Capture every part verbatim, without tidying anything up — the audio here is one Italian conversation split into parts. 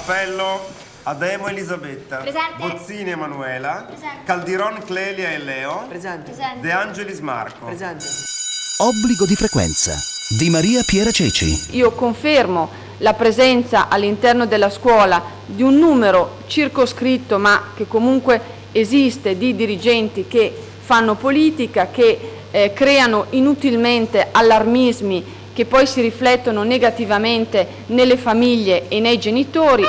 Appello Ademo Elisabetta. Presente. Bozzini Emanuela. Presente. Caldiron Clelia e Leo. Presente. Presente. De Angelis Marco. Presente. Obbligo di frequenza di Maria Piera Ceci. Io confermo la presenza all'interno della scuola di un numero circoscritto, ma che comunque esiste, di dirigenti che fanno politica, che eh, creano inutilmente allarmismi che poi si riflettono negativamente nelle famiglie e nei genitori.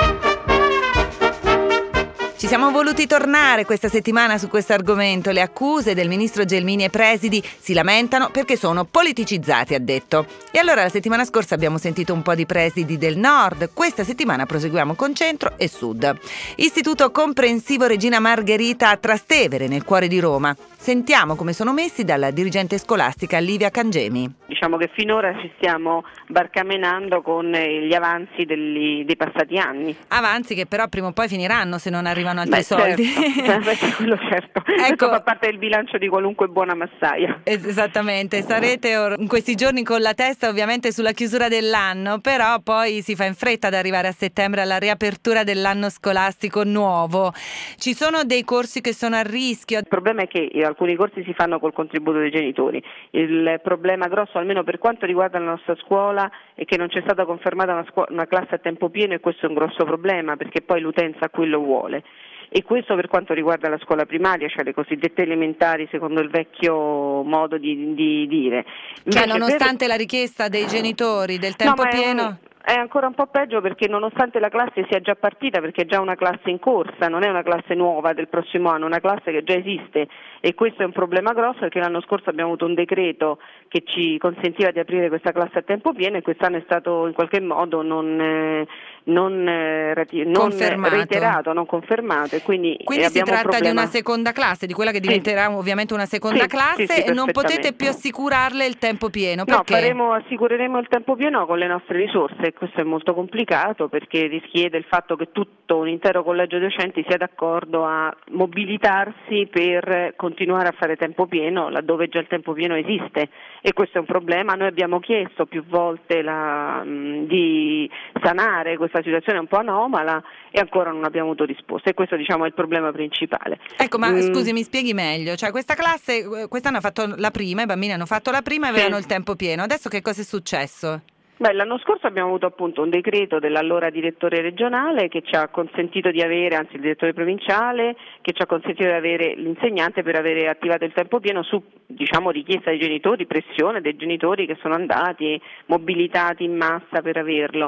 Ci siamo voluti tornare questa settimana su questo argomento. Le accuse del ministro Gelmini e presidi si lamentano perché sono politicizzati, ha detto. E allora la settimana scorsa abbiamo sentito un po' di presidi del nord, questa settimana proseguiamo con centro e sud. Istituto Comprensivo Regina Margherita a Trastevere, nel cuore di Roma. Sentiamo come sono messi dalla dirigente scolastica Livia Cangemi. Diciamo che finora ci stiamo barcamenando con gli avanzi degli, dei passati anni. Avanzi che però prima o poi finiranno se non arrivano altri Beh, soldi. Certo. Quello certo. Ecco. Questo fa parte del bilancio di qualunque buona massaia. Esattamente, sarete or- in questi giorni con la testa ovviamente sulla chiusura dell'anno, però poi si fa in fretta ad arrivare a settembre alla riapertura dell'anno scolastico nuovo. Ci sono dei corsi che sono a rischio. Il problema è che alcuni corsi si fanno col contributo dei genitori. Il problema grosso, almeno per quanto riguarda la nostra scuola, è che non c'è stata confermata una, scu- una classe a tempo pieno, e questo è un grosso problema perché poi l'utenza quello vuole. E questo per quanto riguarda la scuola primaria, cioè le cosiddette elementari secondo il vecchio modo di, di dire. Cioè Invece nonostante per... la richiesta dei genitori del tempo no, pieno... È, un... è ancora un po' peggio perché nonostante la classe sia già partita, perché è già una classe in corsa, non è una classe nuova del prossimo anno, è una classe che già esiste, e questo è un problema grosso perché l'anno scorso abbiamo avuto un decreto che ci consentiva di aprire questa classe a tempo pieno e quest'anno è stato in qualche modo non... Eh, non, eh, rati- non reiterato, non confermato, e quindi, quindi eh, si tratta problema... di una seconda classe, di quella che diventerà sì. ovviamente una seconda sì, classe, sì, sì, e non potete più assicurarle il tempo pieno. Perché? No, faremo, assicureremo il tempo pieno con le nostre risorse, e questo è molto complicato perché richiede il fatto che tutto un intero collegio docenti sia d'accordo a mobilitarsi per continuare a fare tempo pieno laddove già il tempo pieno esiste, e questo è un problema. Noi abbiamo chiesto più volte la, mh, di sanare questa situazione un po' anomala e ancora non abbiamo avuto risposta, e questo diciamo è il problema principale. Ecco, ma mm. scusi, mi spieghi meglio, cioè questa classe quest'anno ha fatto la prima, i bambini hanno fatto la prima e avevano sì. il tempo pieno, adesso che cosa è successo? Beh, l'anno scorso abbiamo avuto appunto un decreto dell'allora direttore regionale che ci ha consentito di avere, anzi il direttore provinciale, che ci ha consentito di avere l'insegnante per avere attivato il tempo pieno su, diciamo, richiesta dei genitori, pressione dei genitori che sono andati mobilitati in massa per averlo,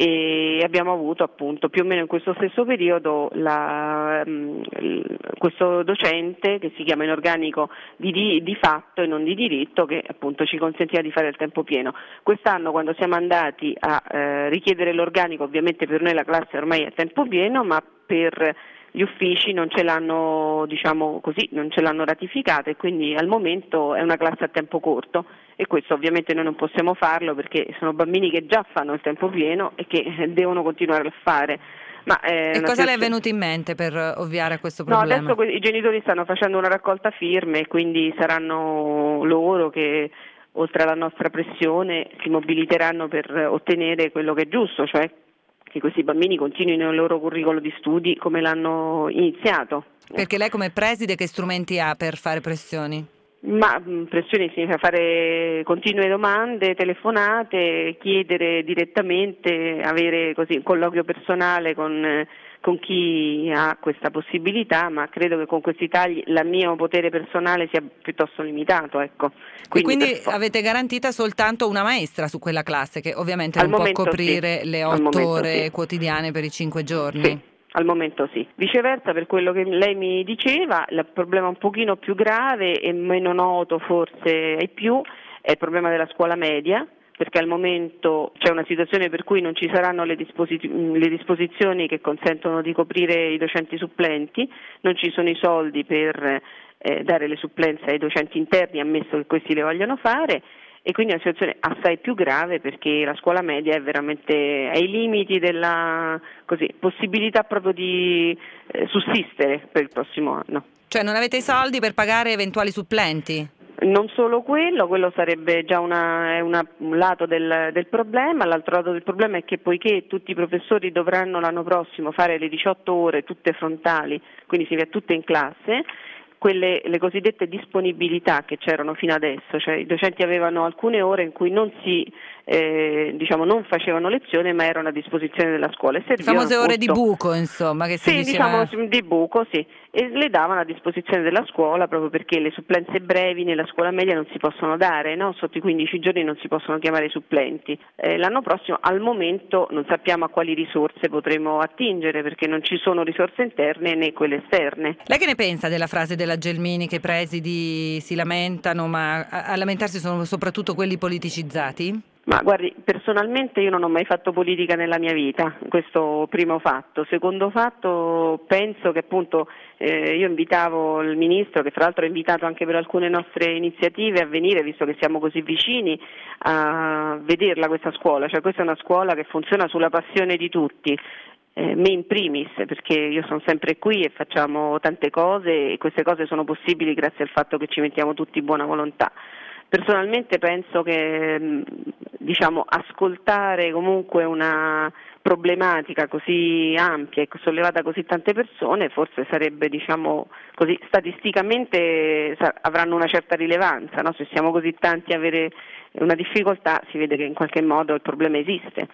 e abbiamo avuto appunto più o meno in questo stesso periodo la, mh, questo docente che si chiama in organico di, di, di fatto e non di diritto, che appunto ci consentiva di fare il tempo pieno. Quest'anno quando siamo andati a eh, richiedere l'organico, ovviamente per noi la classe ormai è a tempo pieno, ma per gli uffici non ce l'hanno, diciamo così, non ce l'hanno ratificata, e quindi al momento è una classe a tempo corto, e questo ovviamente noi non possiamo farlo perché sono bambini che già fanno il tempo pieno e che devono continuare a fare. Ma e cosa situazione... le è venuto in mente per ovviare a questo no, problema? Adesso i genitori stanno facendo una raccolta firme e quindi saranno loro che, oltre alla nostra pressione, si mobiliteranno per ottenere quello che è giusto, cioè che questi bambini continuino il loro curriculum di studi come l'hanno iniziato. Perché lei come preside che strumenti ha per fare pressioni? Ma pressioni significa fare continue domande, telefonate, chiedere direttamente, avere così un colloquio personale con, con chi ha questa possibilità, ma credo che con questi tagli il mio potere personale sia piuttosto limitato, ecco. Quindi, e quindi avete garantita soltanto una maestra su quella classe che ovviamente non può coprire sì. le otto ore sì. quotidiane per i cinque giorni? Sì. Al momento sì. Viceversa, per quello che lei mi diceva, il problema un pochino più grave e meno noto forse ai più è il problema della scuola media, perché al momento c'è una situazione per cui non ci saranno le, disposi- le disposizioni che consentono di coprire i docenti supplenti, non ci sono i soldi per eh, dare le supplenze ai docenti interni, ammesso che questi le vogliano fare, e quindi è una situazione assai più grave perché la scuola media è veramente ai limiti della così, possibilità proprio di eh, sussistere per il prossimo anno. Cioè non avete i soldi per pagare eventuali supplenti? Non solo quello, quello sarebbe già una, è una, un lato del, del problema, l'altro lato del problema è che poiché tutti i professori dovranno l'anno prossimo fare le diciotto ore tutte frontali, quindi si va tutte in classe, quelle le cosiddette disponibilità che c'erano fino adesso, cioè i docenti avevano alcune ore in cui non si eh, diciamo non facevano lezione ma erano a disposizione della scuola. Le famose ore di buco, insomma, che si sì, diceva... diciamo di buco, sì, e le davano a disposizione della scuola proprio perché le supplenze brevi nella scuola media non si possono dare, no? Sotto i quindici giorni non si possono chiamare supplenti. Eh, l'anno prossimo al momento non sappiamo a quali risorse potremo attingere perché non ci sono risorse interne né quelle esterne. Lei che ne pensa della frase della Gelmini che i presidi si lamentano, ma a, a lamentarsi sono soprattutto quelli politicizzati? Ma guardi, personalmente io non ho mai fatto politica nella mia vita, questo primo fatto. Secondo fatto, penso che appunto eh, io invitavo il Ministro, che fra l'altro ha invitato anche per alcune nostre iniziative a venire, visto che siamo così vicini, a vederla questa scuola. Cioè questa è una scuola che funziona sulla passione di tutti. Eh, me in primis, perché io sono sempre qui e facciamo tante cose e queste cose sono possibili grazie al fatto che ci mettiamo tutti buona volontà. Personalmente penso che diciamo ascoltare comunque una problematica così ampia e sollevata da così tante persone forse sarebbe diciamo così statisticamente avranno una certa rilevanza, no? Se siamo così tanti a avere una difficoltà si vede che in qualche modo il problema esiste.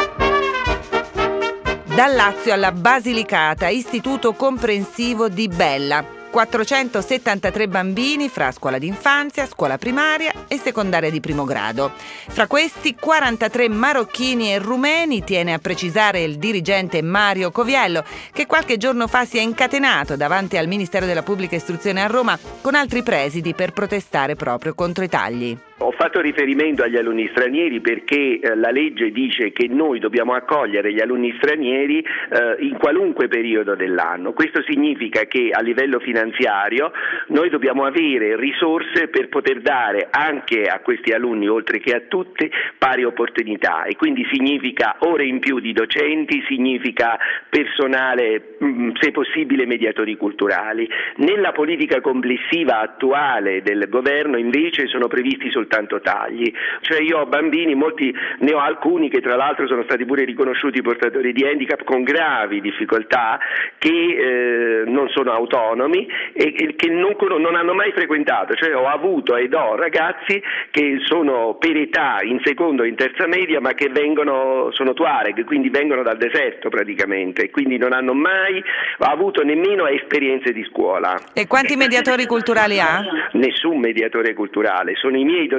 Dal Lazio alla Basilicata, Istituto Comprensivo di Bella. quattrocentosettantatré bambini fra scuola d'infanzia, scuola primaria e secondaria di primo grado. Fra questi quarantatré marocchini e rumeni, tiene a precisare il dirigente Mario Coviello, che qualche giorno fa si è incatenato davanti al Ministero della Pubblica Istruzione a Roma con altri presidi per protestare proprio contro i tagli. Ho fatto riferimento agli alunni stranieri perché eh, la legge dice che noi dobbiamo accogliere gli alunni stranieri eh, in qualunque periodo dell'anno. Questo significa che a livello finanziario noi dobbiamo avere risorse per poter dare anche a questi alunni, oltre che a tutti, pari opportunità, e quindi significa ore in più di docenti, significa personale, mh, se possibile mediatori culturali. Nella politica complessiva attuale del governo invece sono previsti soltanto tanto tagli, cioè io ho bambini, molti ne ho alcuni che tra l'altro sono stati pure riconosciuti portatori di handicap con gravi difficoltà, che eh, non sono autonomi e, e che non, non hanno mai frequentato, cioè ho avuto ed ho ragazzi che sono per età in secondo e in terza media ma che vengono, sono Tuareg, quindi vengono dal deserto praticamente, quindi non hanno mai avuto nemmeno esperienze di scuola. E quanti mediatori culturali ha? Nessun mediatore culturale, sono i miei docenti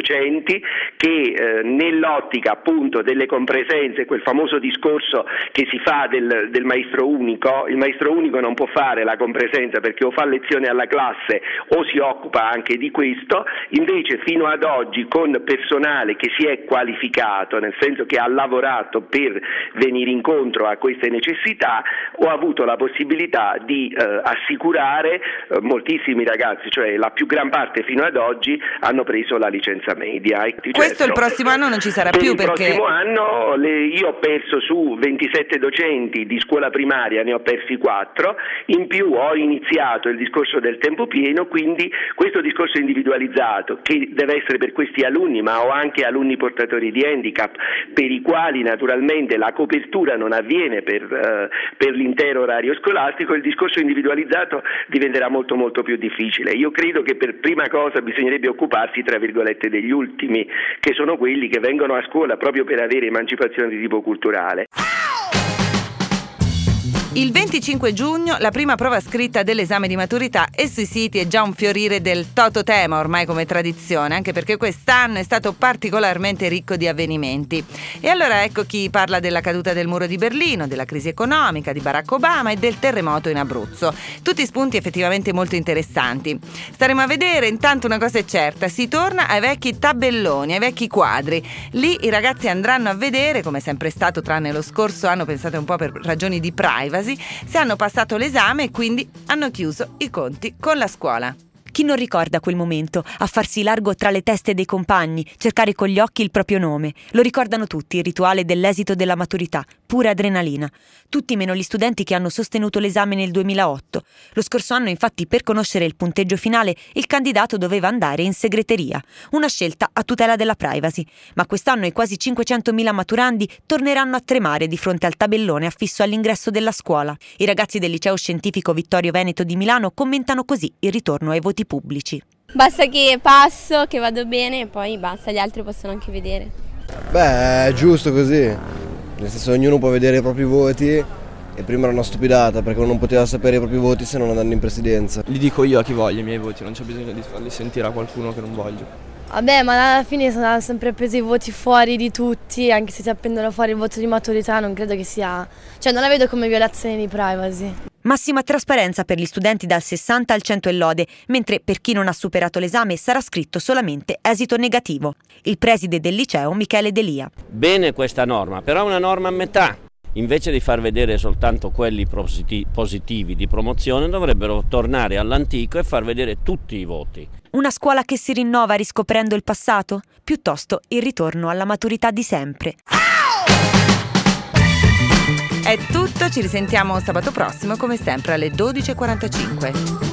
che eh, nell'ottica appunto delle compresenze, quel famoso discorso che si fa del, del maestro unico, il maestro unico non può fare la compresenza perché o fa lezione alla classe o si occupa anche di questo, invece fino ad oggi con personale che si è qualificato, nel senso che ha lavorato per venire incontro a queste necessità, ho avuto la possibilità di eh, assicurare eh, moltissimi ragazzi, cioè la più gran parte fino ad oggi hanno preso la licenza media. Questo il prossimo anno non ci sarà per più il perché... prossimo anno le, io ho perso su ventisette docenti di scuola primaria, ne ho persi quattro, in più ho iniziato il discorso del tempo pieno, quindi questo discorso individualizzato che deve essere per questi alunni, ma ho anche alunni portatori di handicap per i quali naturalmente la copertura non avviene per, uh, per l'intero orario scolastico, il discorso individualizzato diventerà molto molto più difficile. Io credo che per prima cosa bisognerebbe occuparsi tra virgolette degli ultimi, che sono quelli che vengono a scuola proprio per avere emancipazione di tipo culturale. Il venticinque giugno la prima prova scritta dell'esame di maturità e sui siti è già un fiorire del tototema ormai come tradizione, anche perché quest'anno è stato particolarmente ricco di avvenimenti. E allora ecco chi parla della caduta del muro di Berlino, della crisi economica, di Barack Obama e del terremoto in Abruzzo. Tutti spunti effettivamente molto interessanti. Staremo a vedere, intanto una cosa è certa, si torna ai vecchi tabelloni, ai vecchi quadri. Lì i ragazzi andranno a vedere, come è sempre stato tranne lo scorso anno, pensate un po' per ragioni di privacy, se hanno passato l'esame e quindi hanno chiuso i conti con la scuola. Chi non ricorda quel momento, a farsi largo tra le teste dei compagni, cercare con gli occhi il proprio nome? Lo ricordano tutti, il rituale dell'esito della maturità, pura adrenalina. Tutti meno gli studenti che hanno sostenuto l'esame nel duemilaotto. Lo scorso anno, infatti, per conoscere il punteggio finale, il candidato doveva andare in segreteria. Una scelta a tutela della privacy. Ma quest'anno i quasi cinquecentomila maturandi torneranno a tremare di fronte al tabellone affisso all'ingresso della scuola. I ragazzi del liceo scientifico Vittorio Veneto di Milano commentano così il ritorno ai voti pubblici. Basta che passo, che vado bene e poi basta, gli altri possono anche vedere. Beh, è giusto così. Nel senso, ognuno può vedere i propri voti e prima era una stupidata perché uno non poteva sapere i propri voti se non andando in presidenza. Li dico io a chi voglio i miei voti, non c'è bisogno di farli sentire a qualcuno che non voglio. Vabbè, ma alla fine sono sempre presi i voti fuori di tutti, anche se ti appendono fuori il voto di maturità, non credo che sia... cioè non la vedo come violazione di privacy. Massima trasparenza per gli studenti dal sessanta al cento e lode, mentre per chi non ha superato l'esame sarà scritto solamente esito negativo. Il preside del liceo, Michele Delia. Bene questa norma, però è una norma a metà. Invece di far vedere soltanto quelli positivi di promozione, dovrebbero tornare all'antico e far vedere tutti i voti. Una scuola che si rinnova riscoprendo il passato? Piuttosto il ritorno alla maturità di sempre. È tutto, ci risentiamo sabato prossimo come sempre alle dodici e quarantacinque.